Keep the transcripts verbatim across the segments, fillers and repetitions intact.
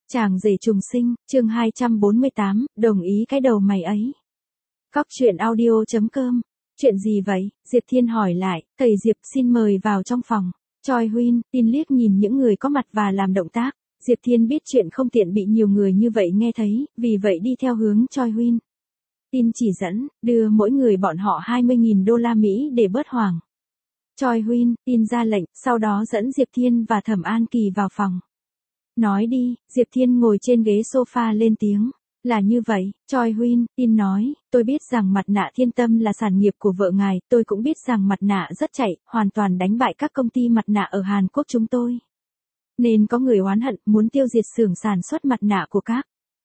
Chàng rể trùng sinh, chương hai trăm bốn mươi tám, đồng ý cái đầu mày ấy. Cóc truyện audio chấm com. Chuyện gì vậy? Diệp Thiên hỏi lại, thầy Diệp xin mời vào trong phòng. Choi Huynh, Tin liếc nhìn những người có mặt và làm động tác. Diệp Thiên biết chuyện không tiện bị nhiều người như vậy nghe thấy, vì vậy đi theo hướng Choi Huynh. Tin chỉ dẫn, đưa mỗi người bọn họ hai mươi nghìn đô la Mỹ để bớt hoảng. Choi Huynh, Tin ra lệnh, sau đó dẫn Diệp Thiên và Thẩm An Kỳ vào phòng. Nói đi, Diệp Thiên ngồi trên ghế sofa lên tiếng. Là như vậy, Choi Huynh, Tin nói, tôi biết rằng mặt nạ Thiên Tâm là sản nghiệp của vợ ngài, tôi cũng biết rằng mặt nạ rất chạy, hoàn toàn đánh bại các công ty mặt nạ ở Hàn Quốc chúng tôi. Nên có người oán hận, muốn tiêu diệt xưởng sản xuất mặt nạ của các.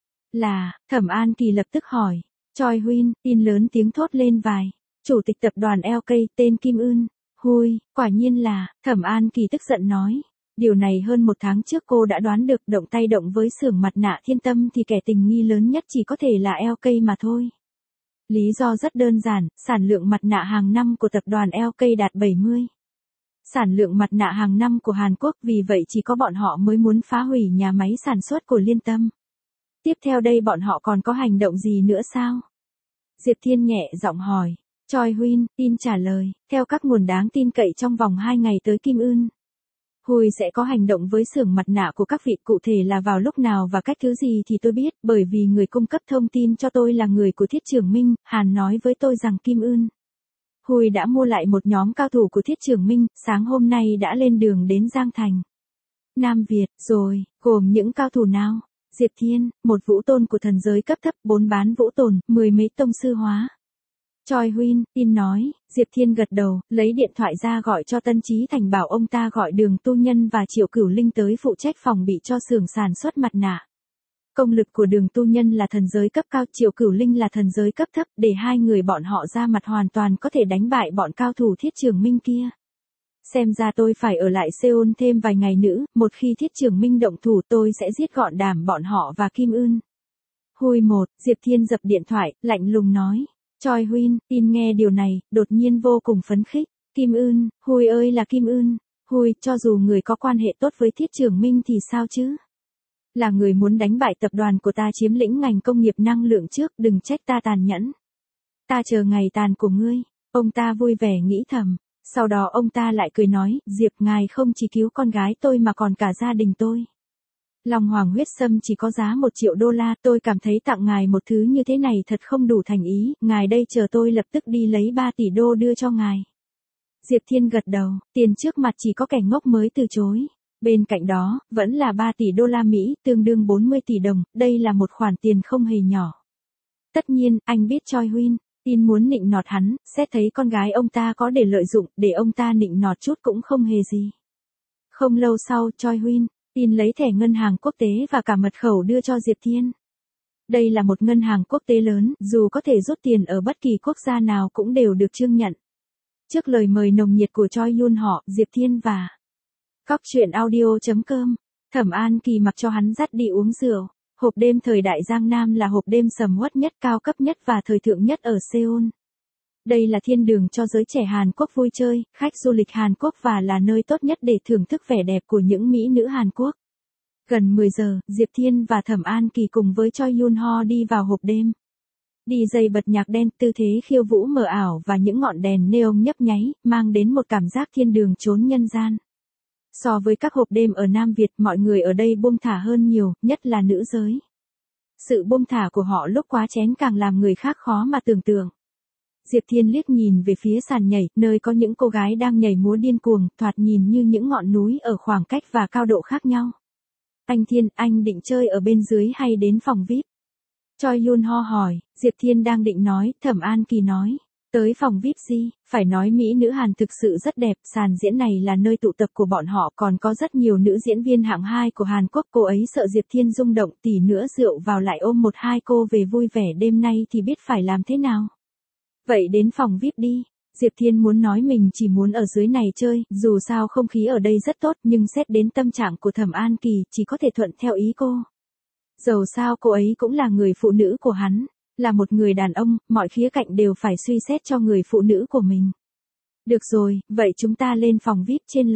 Là, Thẩm An Kỳ lập tức hỏi. Choi Huynh, Tin lớn tiếng thốt lên vài. Chủ tịch tập đoàn lờ ca tên Kim Eun. Hui, quả nhiên là, Thẩm An Kỳ tức giận nói. Điều này hơn một tháng trước cô đã đoán được, động tay động với xưởng mặt nạ Thiên Tâm thì kẻ tình nghi lớn nhất chỉ có thể là lờ ca mà thôi. Lý do rất đơn giản, sản lượng mặt nạ hàng năm của tập đoàn lờ ca đạt bảy mươi. Sản lượng mặt nạ hàng năm của Hàn Quốc, vì vậy chỉ có bọn họ mới muốn phá hủy nhà máy sản xuất của Liên Tâm. Tiếp theo đây bọn họ còn có hành động gì nữa sao? Diệp Thiên nhẹ giọng hỏi. Choi Huynh, Tin trả lời, theo các nguồn đáng tin cậy trong vòng hai ngày tới Kim Eun. Hui sẽ có hành động với xưởng mặt nạ của các vị, cụ thể là vào lúc nào và cách thứ gì thì tôi biết, bởi vì người cung cấp thông tin cho tôi là người của Thiết Trường Minh, Hàn nói với tôi rằng Kim Eun. Hui đã mua lại một nhóm cao thủ của Thiết Trường Minh, sáng hôm nay đã lên đường đến Giang Thành. Nam Việt, rồi, gồm những cao thủ nào? Diệp Thiên, một vũ tôn của thần giới cấp thấp, bốn bán vũ tồn, mười mấy tông sư hóa. Choi Huynh, Tin nói, Diệp Thiên gật đầu, lấy điện thoại ra gọi cho Tân Chí Thành bảo ông ta gọi Đường Tu Nhân và Triệu Cửu Linh tới phụ trách phòng bị cho xưởng sản xuất mặt nạ. Công lực của Đường Tu Nhân là thần giới cấp cao, Triệu Cửu Linh là thần giới cấp thấp, để hai người bọn họ ra mặt hoàn toàn có thể đánh bại bọn cao thủ Thiết Trường Minh kia. Xem ra tôi phải ở lại Seoul thêm vài ngày nữa, một khi Thiết Trường Minh động thủ tôi sẽ giết gọn đám bọn họ và Kim Eun. Hui một, Diệp Thiên dập điện thoại, lạnh lùng nói. Choi Huynh, Tin nghe điều này, đột nhiên vô cùng phấn khích. Kim Eun, Hui ơi là Kim Eun. Hui, cho dù người có quan hệ tốt với Thiết Trường Minh thì sao chứ? Là người muốn đánh bại tập đoàn của ta chiếm lĩnh ngành công nghiệp năng lượng trước, đừng trách ta tàn nhẫn. Ta chờ ngày tàn của ngươi. Ông ta vui vẻ nghĩ thầm. Sau đó ông ta lại cười nói, Diệp ngài không chỉ cứu con gái tôi mà còn cả gia đình tôi. Long Hoàng huyết sâm chỉ có giá một triệu đô la, tôi cảm thấy tặng ngài một thứ như thế này thật không đủ thành ý, ngài đây chờ tôi lập tức đi lấy ba tỷ đô đưa cho ngài. Diệp Thiên gật đầu, tiền trước mặt chỉ có kẻ ngốc mới từ chối. Bên cạnh đó, vẫn là ba tỷ đô la Mỹ, tương đương bốn mươi tỷ đồng, đây là một khoản tiền không hề nhỏ. Tất nhiên, anh biết Choi Huynh, Tin muốn nịnh nọt hắn, xét thấy con gái ông ta có để lợi dụng, để ông ta nịnh nọt chút cũng không hề gì. Không lâu sau, Choi Huynh, Tin lấy thẻ ngân hàng quốc tế và cả mật khẩu đưa cho Diệp Thiên. Đây là một ngân hàng quốc tế lớn, dù có thể rút tiền ở bất kỳ quốc gia nào cũng đều được chương nhận. Trước lời mời nồng nhiệt của Choi Yun họ, Diệp Thiên và Cóc truyện audio chấm com, Thẩm An Kỳ mặc cho hắn dắt đi uống rượu. Hộp đêm thời đại Giang Nam là hộp đêm sầm uất nhất, cao cấp nhất và thời thượng nhất ở Seoul. Đây là thiên đường cho giới trẻ Hàn Quốc vui chơi, khách du lịch Hàn Quốc và là nơi tốt nhất để thưởng thức vẻ đẹp của những mỹ nữ Hàn Quốc. Gần mười giờ, Diệp Thiên và Thẩm An Kỳ cùng với Choi Yun Ho đi vào hộp đêm. đi jây bật nhạc đen, tư thế khiêu vũ mờ ảo và những ngọn đèn neon nhấp nháy, mang đến một cảm giác thiên đường chốn nhân gian. So với các hộp đêm ở Nam Việt, mọi người ở đây buông thả hơn nhiều, nhất là nữ giới. Sự buông thả của họ lúc quá chén càng làm người khác khó mà tưởng tượng. Diệp Thiên liếc nhìn về phía sàn nhảy, nơi có những cô gái đang nhảy múa điên cuồng, thoạt nhìn như những ngọn núi ở khoảng cách và cao độ khác nhau. Anh Thiên, anh định chơi ở bên dưới hay đến phòng vi ai pi? Choi Yun Ho hỏi. Diệp Thiên đang định nói, Thẩm An Kỳ nói. Tới phòng vi ai pi gì, phải nói mỹ nữ Hàn thực sự rất đẹp, sàn diễn này là nơi tụ tập của bọn họ, còn có rất nhiều nữ diễn viên hạng hai của Hàn Quốc. Cô ấy sợ Diệp Thiên rung động, tỉ nữa rượu vào lại ôm một hai cô về vui vẻ đêm nay thì biết phải làm thế nào. Vậy đến phòng vi ai pi đi. Diệp Thiên muốn nói mình chỉ muốn ở dưới này chơi, dù sao không khí ở đây rất tốt, nhưng xét đến tâm trạng của Thẩm An Kỳ, chỉ có thể thuận theo ý cô. Dầu sao cô ấy cũng là người phụ nữ của hắn. Là một người đàn ông, mọi khía cạnh đều phải suy xét cho người phụ nữ của mình. Được rồi, vậy chúng ta lên phòng vi ai pi trên lầu.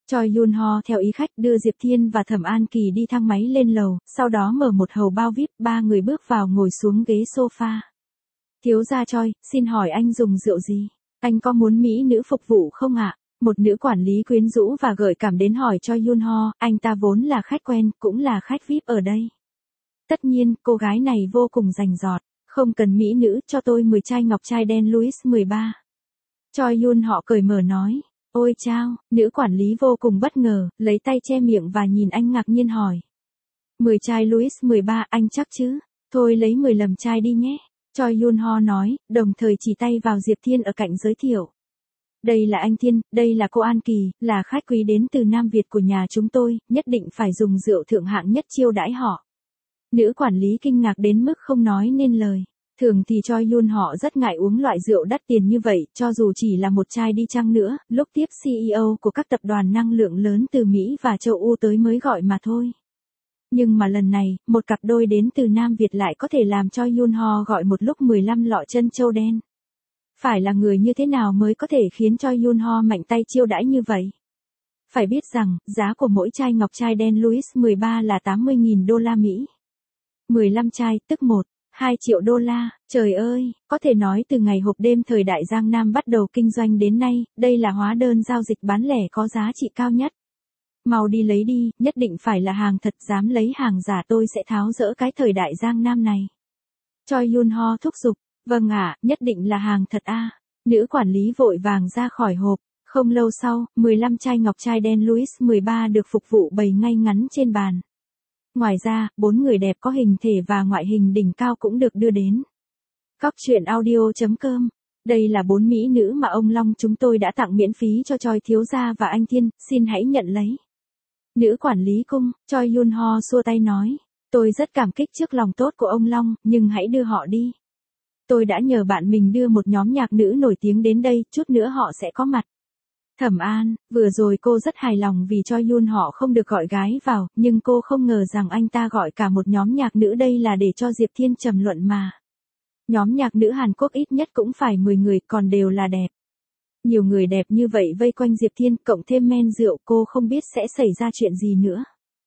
Choi Yun Ho theo ý khách đưa Diệp Thiên và Thẩm An Kỳ đi thang máy lên lầu, sau đó mở một hầu bao vi ai pi, ba người bước vào ngồi xuống ghế sofa. Thiếu gia Choi, xin hỏi anh dùng rượu gì? Anh có muốn mỹ nữ phục vụ không ạ? Một nữ quản lý quyến rũ và gợi cảm đến hỏi Choi Yun Ho, anh ta vốn là khách quen, cũng là khách vi ai pi ở đây. Tất nhiên, cô gái này vô cùng rành rọt, không cần mỹ nữ, cho tôi mười chai ngọc trai đen Louis mười ba. Choi Yun họ cởi mở nói. Ôi chao, nữ quản lý vô cùng bất ngờ, lấy tay che miệng và nhìn anh ngạc nhiên hỏi. mười chai Louis mười ba, anh chắc chứ? Thôi lấy mười lầm chai đi nhé. Choi Yun Ho nói, đồng thời chỉ tay vào Diệp Thiên ở cạnh giới thiệu. Đây là anh Thiên, đây là cô An Kỳ, là khách quý đến từ Nam Việt của nhà chúng tôi, nhất định phải dùng rượu thượng hạng nhất chiêu đãi họ. Nữ quản lý kinh ngạc đến mức không nói nên lời. Thường thì Choi Yun họ rất ngại uống loại rượu đắt tiền như vậy, cho dù chỉ là một chai đi chăng nữa, lúc tiếp xê e ô của các tập đoàn năng lượng lớn từ Mỹ và châu Âu tới mới gọi mà thôi. Nhưng mà lần này, một cặp đôi đến từ Nam Việt lại có thể làm Choi Yun Ho gọi một lúc mười lăm lọ chân châu đen. Phải là người như thế nào mới có thể khiến Choi Yun Ho mạnh tay chiêu đãi như vậy? Phải biết rằng, giá của mỗi chai ngọc trai đen Louis mười ba là tám mươi nghìn đô la Mỹ. mười lăm chai, tức một, hai triệu đô la, trời ơi, có thể nói từ ngày hộp đêm thời đại Giang Nam bắt đầu kinh doanh đến nay, đây là hóa đơn giao dịch bán lẻ có giá trị cao nhất. Mau đi lấy đi, nhất định phải là hàng thật, dám lấy hàng giả tôi sẽ tháo dỡ cái thời đại Giang Nam này. Choi Yun Ho thúc giục, vâng ạ, nhất định là hàng thật a. Nữ quản lý vội vàng ra khỏi hộp, không lâu sau, mười lăm chai ngọc trai đen Louis mười ba được phục vụ bày ngay ngắn trên bàn. Ngoài ra, bốn người đẹp có hình thể và ngoại hình đỉnh cao cũng được đưa đến. Cóc truyện audio chấm com. Đây là bốn mỹ nữ mà ông Long chúng tôi đã tặng miễn phí cho Choi thiếu gia và anh Thiên, xin hãy nhận lấy. Nữ quản lý cung, Choi Yun Ho xua tay nói, tôi rất cảm kích trước lòng tốt của ông Long, nhưng hãy đưa họ đi. Tôi đã nhờ bạn mình đưa một nhóm nhạc nữ nổi tiếng đến đây, chút nữa họ sẽ có mặt. Thẩm An, vừa rồi cô rất hài lòng vì Choi Yun họ không được gọi gái vào, nhưng cô không ngờ rằng anh ta gọi cả một nhóm nhạc nữ đây là để cho Diệp Thiên trầm luận mà. Nhóm nhạc nữ Hàn Quốc ít nhất cũng phải mười người, còn đều là đẹp. Nhiều người đẹp như vậy vây quanh Diệp Thiên, cộng thêm men rượu, cô không biết sẽ xảy ra chuyện gì nữa.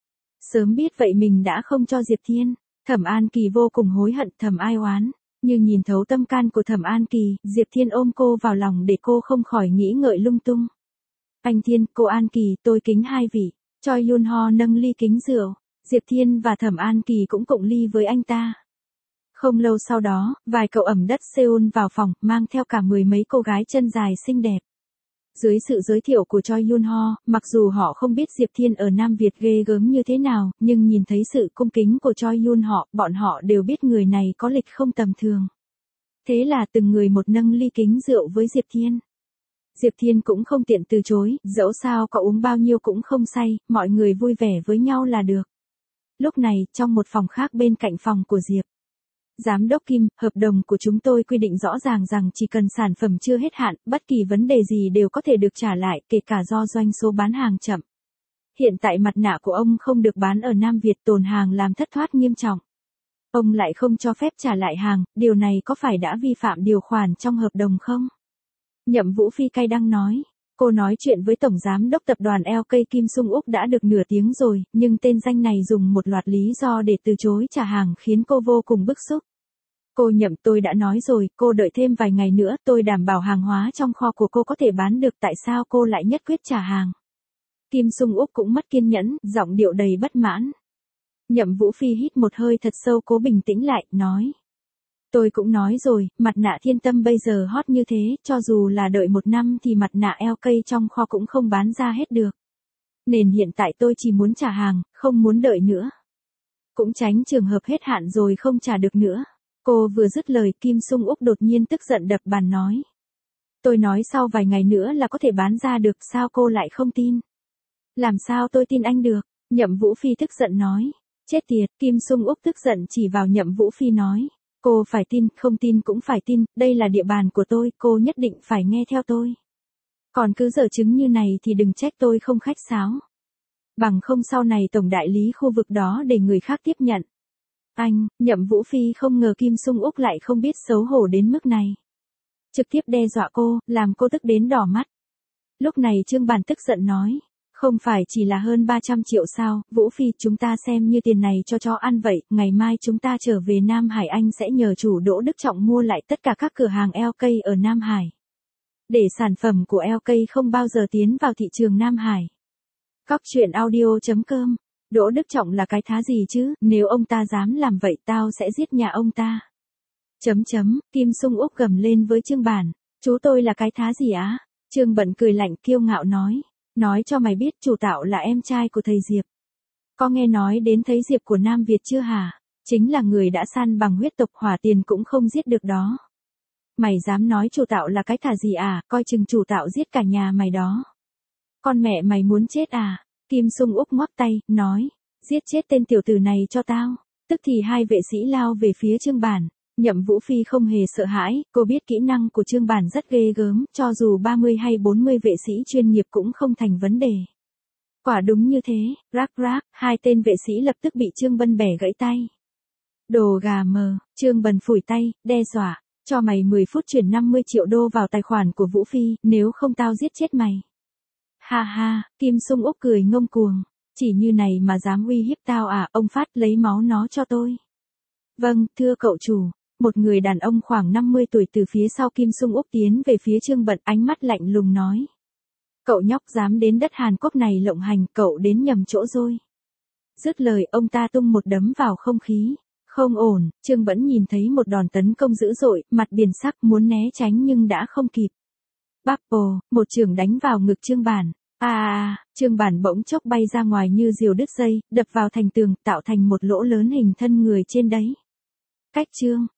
Sớm biết vậy mình đã không cho Diệp Thiên. Thẩm An Kỳ vô cùng hối hận, thầm ai oán. Như nhìn thấu tâm can của Thẩm An Kỳ, Diệp Thiên ôm cô vào lòng để cô không khỏi nghĩ ngợi lung tung. Anh Thiên, cô An Kỳ, tôi kính hai vị. Choi Yun Ho nâng ly kính rượu. Diệp Thiên và Thẩm An Kỳ cũng cộng ly với anh ta. Không lâu sau đó, vài cậu ẩm đất Seoul vào phòng, mang theo cả mười mấy cô gái chân dài xinh đẹp. Dưới sự giới thiệu của Choi Yun Ho, mặc dù họ không biết Diệp Thiên ở Nam Việt ghê gớm như thế nào, nhưng nhìn thấy sự cung kính của Choi Yun họ, bọn họ đều biết người này có lịch không tầm thường. Thế là từng người một nâng ly kính rượu với Diệp Thiên. Diệp Thiên cũng không tiện từ chối, dẫu sao có uống bao nhiêu cũng không say, mọi người vui vẻ với nhau là được. Lúc này, trong một phòng khác bên cạnh phòng của Diệp. Giám đốc Kim, hợp đồng của chúng tôi quy định rõ ràng rằng chỉ cần sản phẩm chưa hết hạn, bất kỳ vấn đề gì đều có thể được trả lại, kể cả do doanh số bán hàng chậm. Hiện tại mặt nạ của ông không được bán ở Nam Việt, tồn hàng làm thất thoát nghiêm trọng. Ông lại không cho phép trả lại hàng, điều này có phải đã vi phạm điều khoản trong hợp đồng không? Nhậm Vũ Phi cay đắng nói. Cô nói chuyện với Tổng Giám đốc Tập đoàn lờ ca Kim Sung Úc đã được nửa tiếng rồi, nhưng tên danh này dùng một loạt lý do để từ chối trả hàng khiến cô vô cùng bức xúc. Cô Nhậm, tôi đã nói rồi, cô đợi thêm vài ngày nữa, tôi đảm bảo hàng hóa trong kho của cô có thể bán được, tại sao cô lại nhất quyết trả hàng? Kim Sung Úc cũng mất kiên nhẫn, giọng điệu đầy bất mãn. Nhậm Vũ Phi hít một hơi thật sâu, cố bình tĩnh lại, nói. Tôi cũng nói rồi, mặt nạ Thiên Tâm bây giờ hot như thế, cho dù là đợi một năm thì mặt nạ lờ ca trong kho cũng không bán ra hết được. Nên hiện tại tôi chỉ muốn trả hàng, không muốn đợi nữa. Cũng tránh trường hợp hết hạn rồi không trả được nữa. Cô vừa dứt lời, Kim Sung Úc đột nhiên tức giận đập bàn nói. Tôi nói sau vài ngày nữa là có thể bán ra được, sao cô lại không tin? Làm sao tôi tin anh được? Nhậm Vũ Phi tức giận nói. Chết tiệt, Kim Sung Úc tức giận chỉ vào Nhậm Vũ Phi nói. Cô phải tin, không tin cũng phải tin, đây là địa bàn của tôi, cô nhất định phải nghe theo tôi. Còn cứ giở chứng như này thì đừng trách tôi không khách sáo. Bằng không sau này tổng đại lý khu vực đó để người khác tiếp nhận. Anh, Nhậm Vũ Phi không ngờ Kim Sung Úc lại không biết xấu hổ đến mức này. Trực tiếp đe dọa cô, làm cô tức đến đỏ mắt. Lúc này Trương Bàn tức giận nói. Không phải chỉ là hơn ba trăm triệu sao, Vũ Phi, chúng ta xem như tiền này cho chó ăn vậy, ngày mai chúng ta trở về Nam Hải anh sẽ nhờ chủ Đỗ Đức Trọng mua lại tất cả các cửa hàng lờ ca ở Nam Hải. Để sản phẩm của lờ ca không bao giờ tiến vào thị trường Nam Hải. Cóc truyện audio chấm com. Đỗ Đức Trọng là cái thá gì chứ, nếu ông ta dám làm vậy tao sẽ giết nhà ông ta. Chấm chấm, Kim Sung Úc gầm lên với Trương Bản, chú tôi là cái thá gì á? Trương Bận cười lạnh kiêu ngạo nói, nói cho mày biết chủ tạo là em trai của thầy Diệp. Có nghe nói đến thầy Diệp của Nam Việt chưa hả? Chính là người đã săn bằng huyết tộc hỏa tiền cũng không giết được đó. Mày dám nói chủ tạo là cái thá gì à, coi chừng chủ tạo giết cả nhà mày đó. Con mẹ mày muốn chết à? Kim Sung Úc ngoắc tay, nói, giết chết tên tiểu tử này cho tao. Tức thì hai vệ sĩ lao về phía Trương Bản. Nhậm Vũ Phi không hề sợ hãi, cô biết kỹ năng của Trương Bản rất ghê gớm, cho dù ba mươi hay bốn mươi vệ sĩ chuyên nghiệp cũng không thành vấn đề. Quả đúng như thế, rác rác, hai tên vệ sĩ lập tức bị Trương Bân bẻ gãy tay. Đồ gà mờ, Trương Bân phủi tay, đe dọa, cho mày mười phút chuyển năm mươi triệu đô vào tài khoản của Vũ Phi, nếu không tao giết chết mày. Ha ha, Kim Sung Úc cười ngông cuồng, chỉ như này mà dám uy hiếp tao à, ông Phát lấy máu nó cho tôi. Vâng, thưa cậu chủ. Một người đàn ông khoảng năm mươi tuổi từ phía sau Kim Sung Úc tiến về phía Trương Bận, ánh mắt lạnh lùng nói. Cậu nhóc dám đến đất Hàn Quốc này lộng hành, cậu đến nhầm chỗ rồi. Dứt lời ông ta tung một đấm vào không khí. Không ổn, Trương Bẫn nhìn thấy một đòn tấn công dữ dội, mặt biển sắc muốn né tránh nhưng đã không kịp. Bắp ồ, một chưởng đánh vào ngực Trương Bản. À, à, Trương Bản bỗng chốc bay ra ngoài như diều đứt dây, đập vào thành tường, tạo thành một lỗ lớn hình thân người trên đấy. Cách Trương